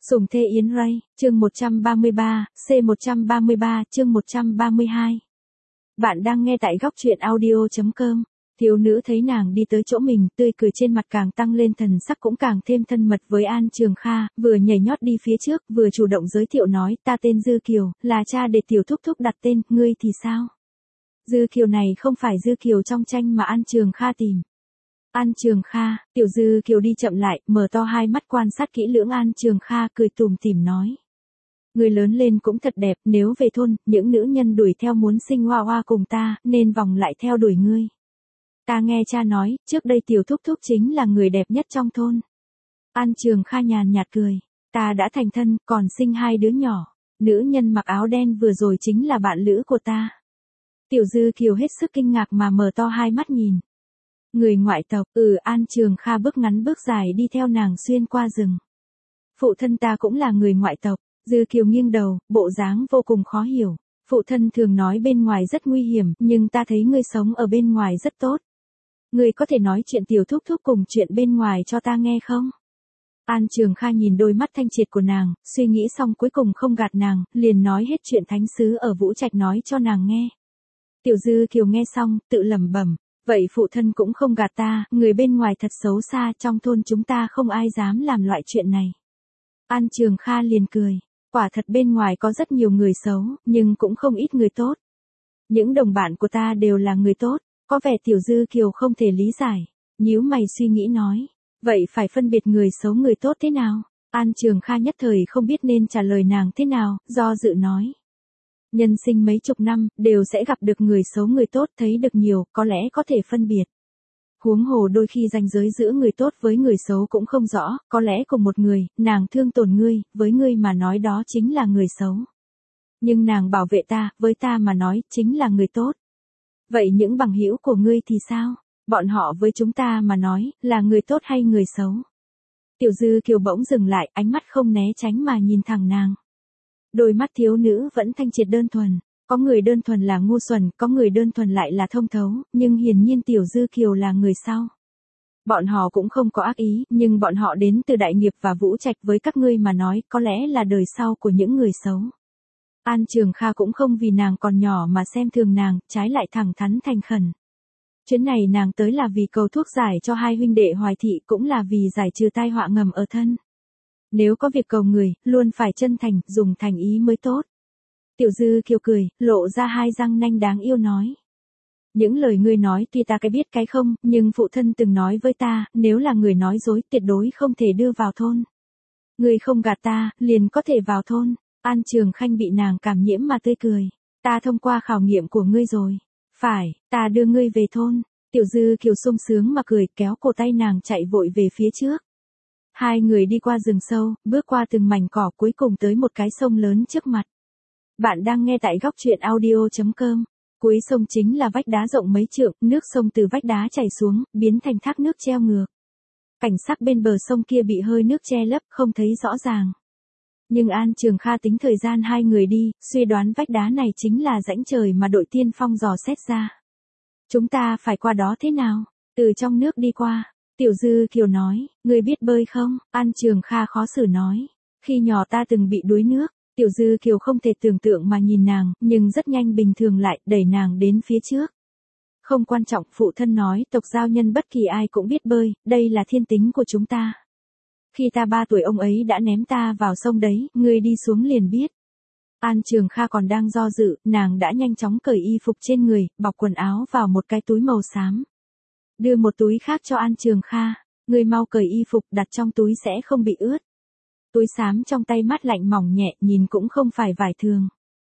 Sùng Thê Yến Ray, chương 133, C133, chương 132. Bạn đang nghe tại góc truyện audio.com. Thiếu nữ thấy nàng đi tới chỗ mình, tươi cười trên mặt càng tăng lên, thần sắc cũng càng thêm thân mật với An Trường Kha, vừa nhảy nhót đi phía trước, vừa chủ động giới thiệu nói, ta tên Dư Kiều, là cha để tiểu thúc thúc đặt tên, ngươi thì sao? Dư Kiều này không phải Dư Kiều trong tranh mà An Trường Kha tìm. An Trường Kha, tiểu Dư Kiều đi chậm lại, mở to hai mắt quan sát kỹ lưỡng An Trường Kha, cười tủm tỉm nói. Người lớn lên cũng thật đẹp, nếu về thôn, những nữ nhân đuổi theo muốn sinh hoa hoa cùng ta, nên vòng lại theo đuổi ngươi. Ta nghe cha nói, trước đây tiểu thúc thúc chính là người đẹp nhất trong thôn. An Trường Kha nhàn nhạt cười, ta đã thành thân, còn sinh hai đứa nhỏ. Nữ nhân mặc áo đen vừa rồi chính là bạn lữ của ta. Tiểu Dư Kiều hết sức kinh ngạc mà mở to hai mắt nhìn. Người ngoại tộc, An Trường Kha bước ngắn bước dài đi theo nàng xuyên qua rừng. Phụ thân ta cũng là người ngoại tộc. Dư Kiều nghiêng đầu, bộ dáng vô cùng khó hiểu. Phụ thân thường nói bên ngoài rất nguy hiểm, nhưng ta thấy ngươi sống ở bên ngoài rất tốt. Ngươi có thể nói chuyện tiểu thúc thúc cùng chuyện bên ngoài cho ta nghe không? An Trường Kha nhìn đôi mắt thanh triệt của nàng, suy nghĩ xong cuối cùng không gạt nàng, liền nói hết chuyện thánh sứ ở Vũ Trạch nói cho nàng nghe. Tiểu Dư Kiều nghe xong, tự lẩm bẩm, vậy phụ thân cũng không gạt ta, người bên ngoài thật xấu xa, trong thôn chúng ta không ai dám làm loại chuyện này. An Trường Kha liền cười, quả thật bên ngoài có rất nhiều người xấu, nhưng cũng không ít người tốt. Những đồng bạn của ta đều là người tốt. Có vẻ tiểu Dư Kiều không thể lý giải, nhíu mày suy nghĩ nói, vậy phải phân biệt người xấu người tốt thế nào? An Trường Kha nhất thời không biết nên trả lời nàng thế nào, do dự nói. Nhân sinh mấy chục năm, đều sẽ gặp được người xấu người tốt, thấy được nhiều, có lẽ có thể phân biệt. Huống hồ đôi khi ranh giới giữa người tốt với người xấu cũng không rõ, có lẽ cùng một người, nàng thương tổn ngươi, với ngươi mà nói đó chính là người xấu. Nhưng nàng bảo vệ ta, với ta mà nói, chính là người tốt. Vậy những bằng hữu của ngươi thì sao? Bọn họ với chúng ta mà nói, là người tốt hay người xấu? Tiểu Dư Kiều bỗng dừng lại, ánh mắt không né tránh mà nhìn thẳng nàng. Đôi mắt thiếu nữ vẫn thanh triệt đơn thuần. Có người đơn thuần là ngu xuẩn, có người đơn thuần lại là thông thấu, nhưng hiển nhiên tiểu Dư Kiều là người sau. Bọn họ cũng không có ác ý, nhưng bọn họ đến từ đại nghiệp và Vũ Trạch, với các ngươi mà nói, có lẽ là đời sau của những người xấu. An Trường Kha cũng không vì nàng còn nhỏ mà xem thường nàng, trái lại thẳng thắn thành khẩn. Chuyến này nàng tới là vì cầu thuốc giải cho hai huynh đệ Hoài Thị, cũng là vì giải trừ tai họa ngầm ở thân. Nếu có việc cầu người, luôn phải chân thành, dùng thành ý mới tốt. Tiểu Dư Kiều cười, lộ ra hai răng nanh đáng yêu nói. Những lời ngươi nói tuy ta cái biết cái không, nhưng phụ thân từng nói với ta, nếu là người nói dối tuyệt đối không thể đưa vào thôn. Ngươi không gạt ta, liền có thể vào thôn. An Trường Khanh bị nàng cảm nhiễm mà tươi cười. Ta thông qua khảo nghiệm của ngươi rồi. Phải, ta đưa ngươi về thôn. Tiểu Dư Kiều sung sướng mà cười, kéo cổ tay nàng chạy vội về phía trước. Hai người đi qua rừng sâu, bước qua từng mảnh cỏ, cuối cùng tới một cái sông lớn trước mặt. Bạn đang nghe tại góc truyện audio.com. Cuối sông chính là vách đá rộng mấy trượng, nước sông từ vách đá chảy xuống, biến thành thác nước treo ngược. Cảnh sắc bên bờ sông kia bị hơi nước che lấp, không thấy rõ ràng. Nhưng An Trường Kha tính thời gian hai người đi, suy đoán vách đá này chính là rãnh trời mà đội tiên phong dò xét ra. Chúng ta phải qua đó thế nào? Từ trong nước đi qua. Tiểu Dư Kiều nói, ngươi biết bơi không? An Trường Kha khó xử nói. Khi nhỏ ta từng bị đuối nước. Tiểu Dư Kiều không thể tưởng tượng mà nhìn nàng, nhưng rất nhanh bình thường lại, đẩy nàng đến phía trước. Không quan trọng, phụ thân nói, tộc giao nhân bất kỳ ai cũng biết bơi, đây là thiên tính của chúng ta. Khi ta 3 tuổi ông ấy đã ném ta vào sông đấy, ngươi đi xuống liền biết. An Trường Kha còn đang do dự, nàng đã nhanh chóng cởi y phục trên người, bọc quần áo vào một cái túi màu xám. Đưa một túi khác cho An Trường Kha, ngươi mau cởi y phục, đặt trong túi sẽ không bị ướt. Túi xám trong tay mát lạnh mỏng nhẹ, nhìn cũng không phải vải thường.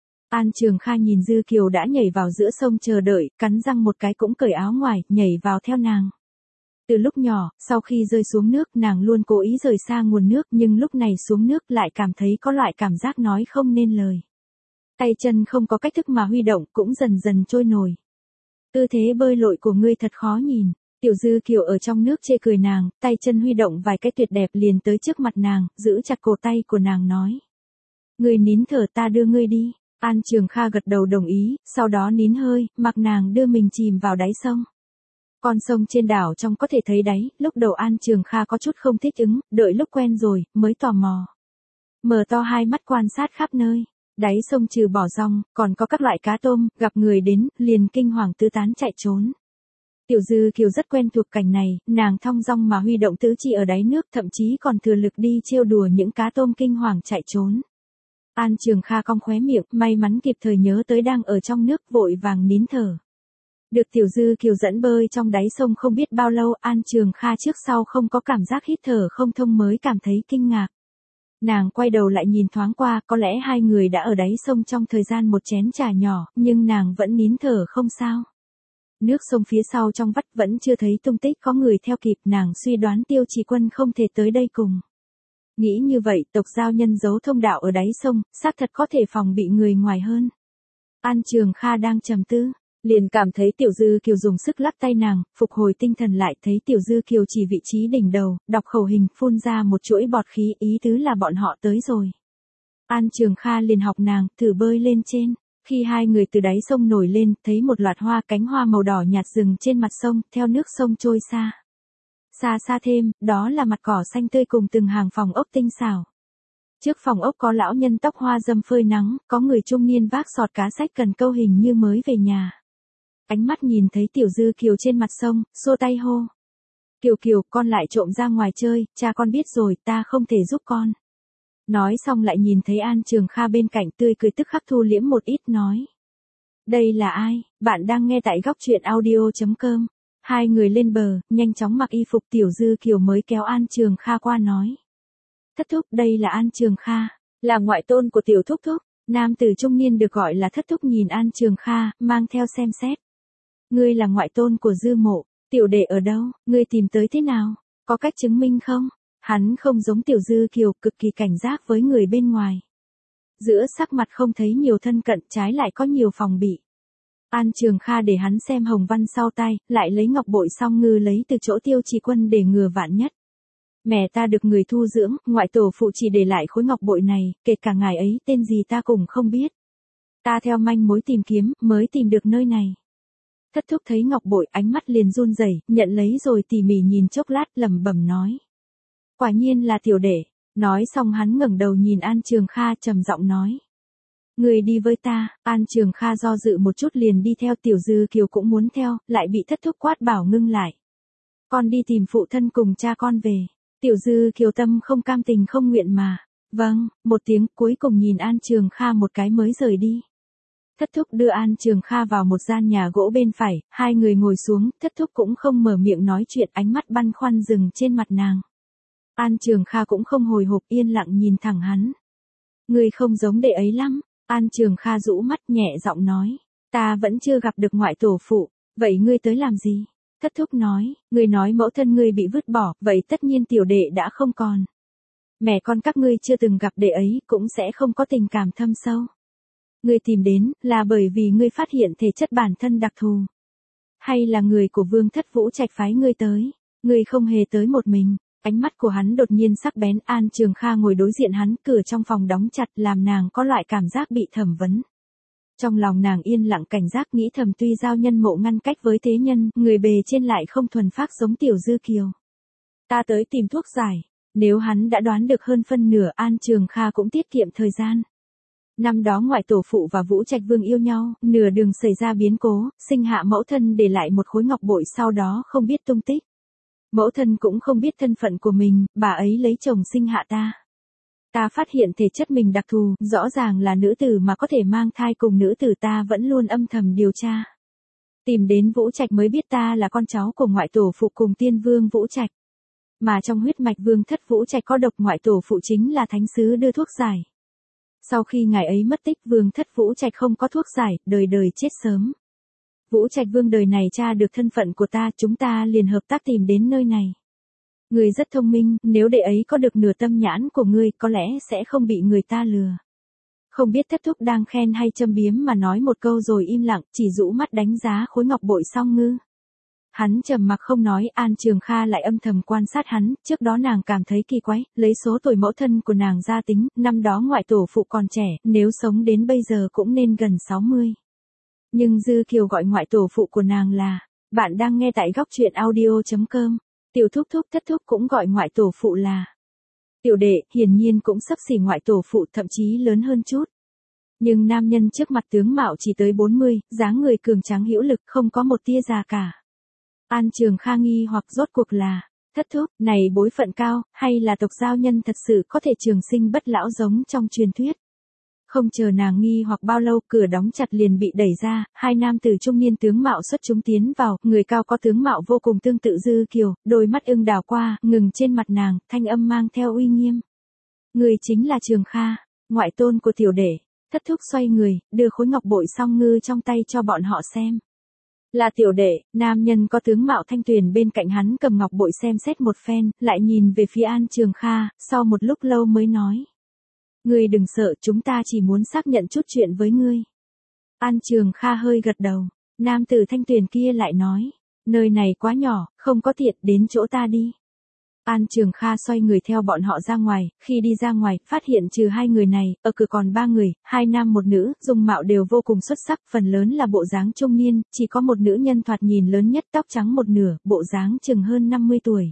An Trường Kha nhìn Dư Kiều đã nhảy vào giữa sông chờ đợi, cắn răng một cái cũng cởi áo ngoài, nhảy vào theo nàng. Từ lúc nhỏ, sau khi rơi xuống nước, nàng luôn cố ý rời xa nguồn nước, nhưng lúc này xuống nước lại cảm thấy có loại cảm giác nói không nên lời. Tay chân không có cách thức mà huy động, cũng dần dần trôi nổi. Tư thế bơi lội của ngươi thật khó nhìn. Tiểu Dư Kiều ở trong nước chê cười nàng, tay chân huy động vài cái tuyệt đẹp liền tới trước mặt nàng, giữ chặt cổ tay của nàng nói. Ngươi nín thở, ta đưa ngươi đi. An Trường Kha gật đầu đồng ý, sau đó nín hơi, mặc nàng đưa mình chìm vào đáy sông. Con sông trên đảo trong có thể thấy đáy, lúc đầu An Trường Kha có chút không thích ứng, đợi lúc quen rồi, mới tò mò. mở to hai mắt quan sát khắp nơi. Đáy sông trừ bỏ rong, còn có các loại cá tôm, gặp người đến, liền kinh hoàng tứ tán chạy trốn. Tiểu Dư Kiều rất quen thuộc cảnh này, nàng thong dong mà huy động tứ chi ở đáy nước, thậm chí còn thừa lực đi trêu đùa những cá tôm kinh hoàng chạy trốn. An Trường Kha cong khóe miệng, may mắn kịp thời nhớ tới đang ở trong nước, vội vàng nín thở. Được Tiểu Dư Kiều dẫn bơi trong đáy sông không biết bao lâu, An Trường Kha trước sau không có cảm giác hít thở không thông mới cảm thấy kinh ngạc. Nàng quay đầu lại nhìn thoáng qua, có lẽ hai người đã ở đáy sông trong thời gian một chén trà nhỏ, nhưng nàng vẫn nín thở không sao. Nước sông phía sau trong vắt vẫn chưa thấy tung tích có người theo kịp, nàng suy đoán Tiêu Trì Quân không thể tới đây cùng. Nghĩ như vậy, tộc giao nhân giấu thông đạo ở đáy sông, xác thật có thể phòng bị người ngoài hơn. An Trường Kha đang trầm tư, liền cảm thấy Tiểu Dư Kiều dùng sức lắc tay nàng, phục hồi tinh thần lại, thấy Tiểu Dư Kiều chỉ vị trí đỉnh đầu, đọc khẩu hình, phun ra một chuỗi bọt khí, ý tứ là bọn họ tới rồi. An Trường Kha liền học nàng, thử bơi lên trên. Khi hai người từ đáy sông nổi lên, thấy một loạt cánh hoa màu đỏ nhạt rừng trên mặt sông, theo nước sông trôi xa. Xa xa thêm, đó là mặt cỏ xanh tươi cùng từng hàng phòng ốc tinh xảo. Trước phòng ốc có lão nhân tóc hoa râm phơi nắng, có người trung niên vác sọt cá sách cần câu, hình như mới về nhà. Ánh mắt nhìn thấy Tiểu Dư Kiều trên mặt sông, xua tay hô. Kiều Kiều, con lại trộm ra ngoài chơi, cha con biết rồi, ta không thể giúp con. Nói xong lại nhìn thấy An Trường Kha bên cạnh, tươi cười tức khắc thu liễm một ít, nói. Đây là ai? Bạn đang nghe tại góc truyện audio.com. Hai người lên bờ, nhanh chóng mặc y phục, Tiểu Dư Kiều mới kéo An Trường Kha qua nói. Thất thúc, đây là An Trường Kha, là ngoại tôn của Tiểu thúc thúc. Nam tử trung niên được gọi là thất thúc nhìn An Trường Kha, mang theo xem xét. Ngươi là ngoại tôn của Dư Mộ, tiểu đệ ở đâu, ngươi tìm tới thế nào, có cách chứng minh không? Hắn không giống Tiểu Dư Kiều, cực kỳ cảnh giác với người bên ngoài. Giữa sắc mặt không thấy nhiều thân cận, trái lại có nhiều phòng bị. An Trường Kha để hắn xem hồng văn sau tay, lại lấy ngọc bội song ngư lấy từ chỗ Tiêu Trì Quân để ngừa vạn nhất. Mẹ ta được người thu dưỡng, ngoại tổ phụ chỉ để lại khối ngọc bội này, kể cả ngài ấy tên gì ta cũng không biết. Ta theo manh mối tìm kiếm, mới tìm được nơi này. Thất thúc thấy ngọc bội, ánh mắt liền run rẩy, nhận lấy rồi tỉ mỉ nhìn chốc lát, lẩm bẩm nói. Quả nhiên là tiểu đệ. Nói xong hắn ngẩng đầu nhìn An Trường Kha, trầm giọng nói. Người đi với ta. An Trường Kha do dự một chút liền đi theo. Tiểu Dư Kiều cũng muốn theo, lại bị thất thúc quát bảo ngưng lại. Con đi tìm phụ thân cùng cha con về. Tiểu Dư Kiều tâm không cam tình không nguyện mà. Vâng, một tiếng, cuối cùng nhìn An Trường Kha một cái mới rời đi. Thất thúc đưa An Trường Kha vào một gian nhà gỗ bên phải, hai người ngồi xuống, thất thúc cũng không mở miệng nói chuyện, ánh mắt băn khoăn dừng trên mặt nàng. An Trường Kha cũng không hồi hộp, yên lặng nhìn thẳng hắn. Người không giống đệ ấy lắm. An Trường Kha rũ mắt nhẹ giọng nói. Ta vẫn chưa gặp được ngoại tổ phụ, vậy ngươi tới làm gì? Thất thúc nói, ngươi nói mẫu thân ngươi bị vứt bỏ, vậy tất nhiên tiểu đệ đã không còn. Mẹ con các ngươi chưa từng gặp đệ ấy, cũng sẽ không có tình cảm thâm sâu. Ngươi tìm đến, là bởi vì ngươi phát hiện thể chất bản thân đặc thù. Hay là người của Vương Thất Vũ Trạch phái ngươi tới? Ngươi không hề tới một mình. Ánh mắt của hắn đột nhiên sắc bén. An Trường Kha ngồi đối diện hắn, cửa trong phòng đóng chặt, làm nàng có loại cảm giác bị thẩm vấn. Trong lòng nàng yên lặng cảnh giác, nghĩ thầm tuy giao nhân mộ ngăn cách với thế nhân, người bề trên lại không thuần phác giống Tiểu Dư Kiều. Ta tới tìm thuốc giải. Nếu hắn đã đoán được hơn phân nửa, An Trường Kha cũng tiết kiệm thời gian. Năm đó ngoại tổ phụ và Vũ Trạch Vương yêu nhau, nửa đường xảy ra biến cố, sinh hạ mẫu thân để lại một khối ngọc bội, sau đó không biết tung tích. Mẫu thân cũng không biết thân phận của mình, bà ấy lấy chồng sinh hạ ta. Ta phát hiện thể chất mình đặc thù, rõ ràng là nữ tử mà có thể mang thai cùng nữ tử, ta vẫn luôn âm thầm điều tra. Tìm đến Vũ Trạch mới biết ta là con cháu của ngoại tổ phụ cùng tiên vương Vũ Trạch. Mà trong huyết mạch Vương Thất Vũ Trạch có độc, ngoại tổ phụ chính là thánh sứ đưa thuốc giải. Sau khi ngài ấy mất tích, Vương Thất Vũ Trạch không có thuốc giải, đời đời chết sớm. Vũ Trạch Vương đời này tra được thân phận của ta, chúng ta liền hợp tác tìm đến nơi này. Người rất thông minh, nếu đệ ấy có được nửa tâm nhãn của ngươi, có lẽ sẽ không bị người ta lừa. Không biết thất thúc đang khen hay châm biếm mà nói một câu rồi im lặng, chỉ rũ mắt đánh giá khối ngọc bội song ngư. Hắn trầm mặc không nói. An Trường Kha lại âm thầm quan sát hắn, trước đó nàng cảm thấy kỳ quái, lấy số tuổi mẫu thân của nàng ra tính, năm đó ngoại tổ phụ còn trẻ, nếu sống đến bây giờ cũng nên gần 60. Nhưng Dư Kiều gọi ngoại tổ phụ của nàng là, bạn đang nghe tại góc truyện audio.com, Tiểu thúc thúc thất thúc cũng gọi ngoại tổ phụ là Tiểu đệ, hiển nhiên cũng xấp xỉ ngoại tổ phụ, thậm chí lớn hơn chút. Nhưng nam nhân trước mặt tướng mạo chỉ tới 40, dáng người cường tráng hữu lực, không có một tia già cả. An Trường Kha nghi hoặc rốt cuộc là, thất thúc, này bối phận cao, hay là tộc giao nhân thật sự có thể trường sinh bất lão giống trong truyền thuyết. Không chờ nàng nghi hoặc bao lâu, cửa đóng chặt liền bị đẩy ra, hai nam tử trung niên tướng mạo xuất chúng tiến vào, người cao có tướng mạo vô cùng tương tự Dư Kiều, đôi mắt ưng đảo qua, ngừng trên mặt nàng, thanh âm mang theo uy nghiêm. Người chính là Trường Kha, ngoại tôn của tiểu đệ. Thất thúc xoay người, đưa khối ngọc bội song ngư trong tay cho bọn họ xem. Là tiểu đệ, nam nhân có tướng mạo thanh tuyền bên cạnh hắn cầm ngọc bội xem xét một phen, lại nhìn về phía An Trường Kha, sau một lúc lâu mới nói. Ngươi đừng sợ, chúng ta chỉ muốn xác nhận chút chuyện với ngươi. An Trường Kha hơi gật đầu, nam tử thanh tuyền kia lại nói. Nơi này quá nhỏ, không có tiện, đến chỗ ta đi. An Trường Kha xoay người theo bọn họ ra ngoài, khi đi ra ngoài, phát hiện trừ hai người này, ở cửa còn ba người, hai nam một nữ, dung mạo đều vô cùng xuất sắc, phần lớn là bộ dáng trung niên, chỉ có một nữ nhân thoạt nhìn lớn nhất, tóc trắng một nửa, bộ dáng chừng hơn 50 tuổi.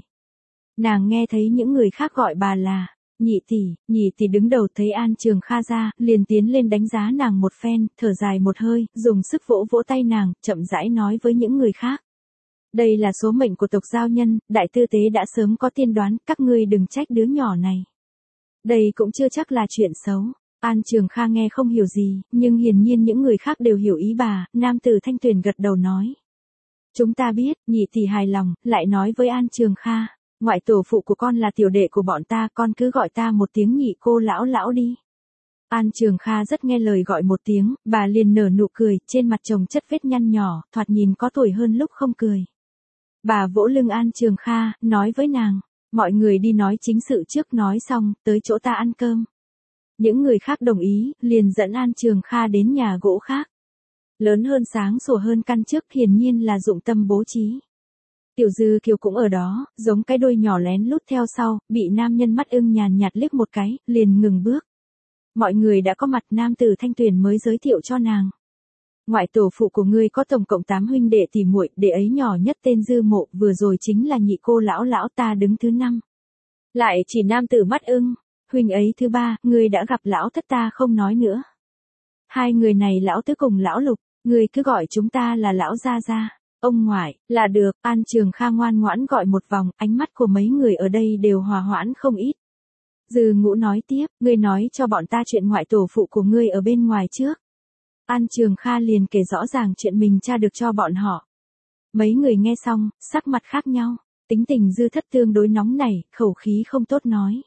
Nàng nghe thấy những người khác gọi bà là nhị tỷ đứng đầu thấy An Trường Kha ra, liền tiến lên đánh giá nàng một phen, thở dài một hơi, dùng sức vỗ vỗ tay nàng, chậm rãi nói với những người khác. Đây là số mệnh của tộc giao nhân, đại tư tế đã sớm có tiên đoán, các ngươi đừng trách đứa nhỏ này. Đây cũng chưa chắc là chuyện xấu. An Trường Kha nghe không hiểu gì, nhưng hiển nhiên những người khác đều hiểu ý bà, nam tử thanh tuyền gật đầu nói. Chúng ta biết, nhị tỷ hài lòng, lại nói với An Trường Kha, ngoại tổ phụ của con là tiểu đệ của bọn ta, con cứ gọi ta một tiếng nhị cô lão đi. An Trường Kha rất nghe lời gọi một tiếng, bà liền nở nụ cười, trên mặt chồng chất vết nhăn nhỏ, thoạt nhìn có tuổi hơn lúc không cười. Bà vỗ lưng An Trường Kha, nói với nàng, mọi người đi nói chính sự trước, nói xong, tới chỗ ta ăn cơm. Những người khác đồng ý, liền dẫn An Trường Kha đến nhà gỗ khác. Lớn hơn sáng sủa hơn căn trước, hiển nhiên là dụng tâm bố trí. Tiểu Dư Kiều cũng ở đó, giống cái đuôi nhỏ lén lút theo sau, bị nam nhân mắt ưng nhàn nhạt liếc một cái, liền ngừng bước. Mọi người đã có mặt, nam tử thanh tuyền mới giới thiệu cho nàng. Ngoại tổ phụ của ngươi có tổng cộng 8 huynh đệ tỷ muội, đệ ấy nhỏ nhất tên Dư Mộ, vừa rồi chính là nhị cô lão ta đứng thứ 5. Lại chỉ nam tử mắt ưng, huynh ấy thứ 3, ngươi đã gặp lão thất ta không nói nữa. Hai người này lão tứ cùng lão lục, ngươi cứ gọi chúng ta là lão gia gia, ông ngoại, là được. An Trường Kha ngoan ngoãn gọi một vòng, ánh mắt của mấy người ở đây đều hòa hoãn không ít. Dư Ngũ nói tiếp, ngươi nói cho bọn ta chuyện ngoại tổ phụ của ngươi ở bên ngoài trước. An Trường Kha liền kể rõ ràng chuyện mình tra được cho bọn họ. Mấy người nghe xong, sắc mặt khác nhau, tính tình Dư Thất tương đối nóng nảy, khẩu khí không tốt nói.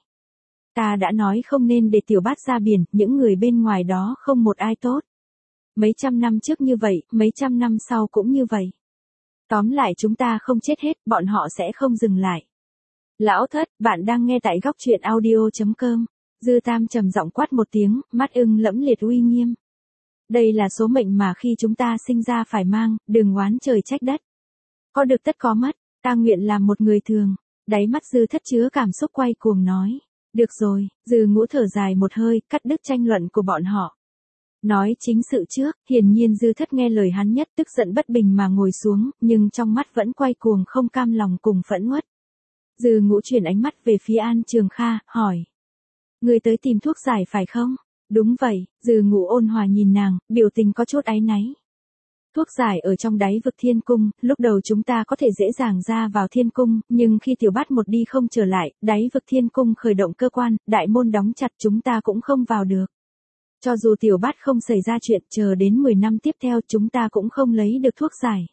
Ta đã nói không nên để tiểu bát ra biển, những người bên ngoài đó không một ai tốt. Mấy trăm năm trước như vậy, mấy trăm năm sau cũng như vậy. Tóm lại chúng ta không chết hết, bọn họ sẽ không dừng lại. Lão Thất, bạn đang nghe tại góc truyện audio.com. Dư Tam trầm giọng quát một tiếng, mắt ưng lẫm liệt uy nghiêm. Đây là số mệnh mà khi chúng ta sinh ra phải mang, đừng oán trời trách đất. Có được tất có mất, ta nguyện làm một người thường. Đáy mắt Dư Thất chứa cảm xúc quay cuồng nói. Được rồi, Dư Ngũ thở dài một hơi, cắt đứt tranh luận của bọn họ. Nói chính sự trước, hiển nhiên Dư Thất nghe lời hắn nhất, tức giận bất bình mà ngồi xuống, nhưng trong mắt vẫn quay cuồng không cam lòng cùng phẫn uất. Dư Ngũ chuyển ánh mắt về phía An Trường Kha, hỏi. Người tới tìm thuốc giải phải không? Đúng vậy, Dư Ngũ ôn hòa nhìn nàng, biểu tình có chút áy náy. Thuốc giải ở trong đáy vực thiên cung, lúc đầu chúng ta có thể dễ dàng ra vào thiên cung, nhưng khi tiểu bát một đi không trở lại, đáy vực thiên cung khởi động cơ quan, đại môn đóng chặt chúng ta cũng không vào được. Cho dù tiểu bát không xảy ra chuyện, chờ đến 10 năm tiếp theo chúng ta cũng không lấy được thuốc giải.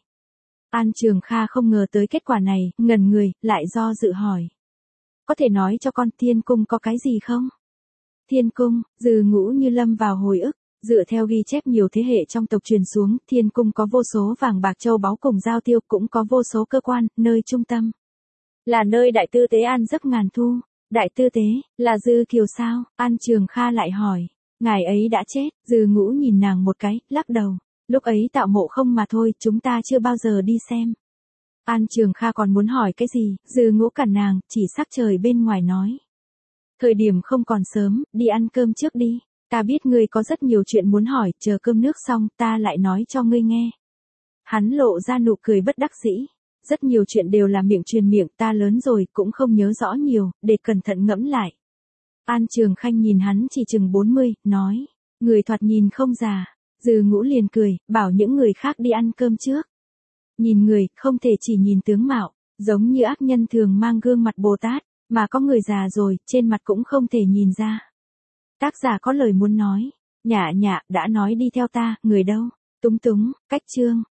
An Trường Kha không ngờ tới kết quả này, ngẩn người, lại do dự hỏi. Có thể nói cho con thiên cung có cái gì không? Thiên cung, Dư Ngũ như lâm vào hồi ức, dựa theo ghi chép nhiều thế hệ trong tộc truyền xuống, thiên cung có vô số vàng bạc châu báu cùng giao tiêu, cũng có vô số cơ quan, nơi trung tâm. Là nơi đại tư tế an giấc ngàn thu. Đại tư tế, là Dư Kiều sao? An Trường Kha lại hỏi. Ngài ấy đã chết, Dư Ngũ nhìn nàng một cái, lắc đầu. Lúc ấy tạo mộ không mà thôi, chúng ta chưa bao giờ đi xem. An Trường Kha còn muốn hỏi cái gì, Dư Ngũ cản nàng, chỉ sắc trời bên ngoài nói. Thời điểm không còn sớm, đi ăn cơm trước đi. Ta biết ngươi có rất nhiều chuyện muốn hỏi, chờ cơm nước xong, ta lại nói cho ngươi nghe. Hắn lộ ra nụ cười bất đắc dĩ. Rất nhiều chuyện đều là miệng truyền miệng, ta lớn rồi, cũng không nhớ rõ nhiều, để cẩn thận ngẫm lại. An Trường Khanh nhìn hắn chỉ chừng 40, nói. Người thoạt nhìn không già. Dư Ngũ liền cười, bảo những người khác đi ăn cơm trước. Nhìn người, không thể chỉ nhìn tướng mạo, giống như ác nhân thường mang gương mặt Bồ Tát, mà có người già rồi, trên mặt cũng không thể nhìn ra. Tác giả có lời muốn nói. Nhạ nhạ, đã nói đi theo ta, người đâu? Túng túng, cách chương.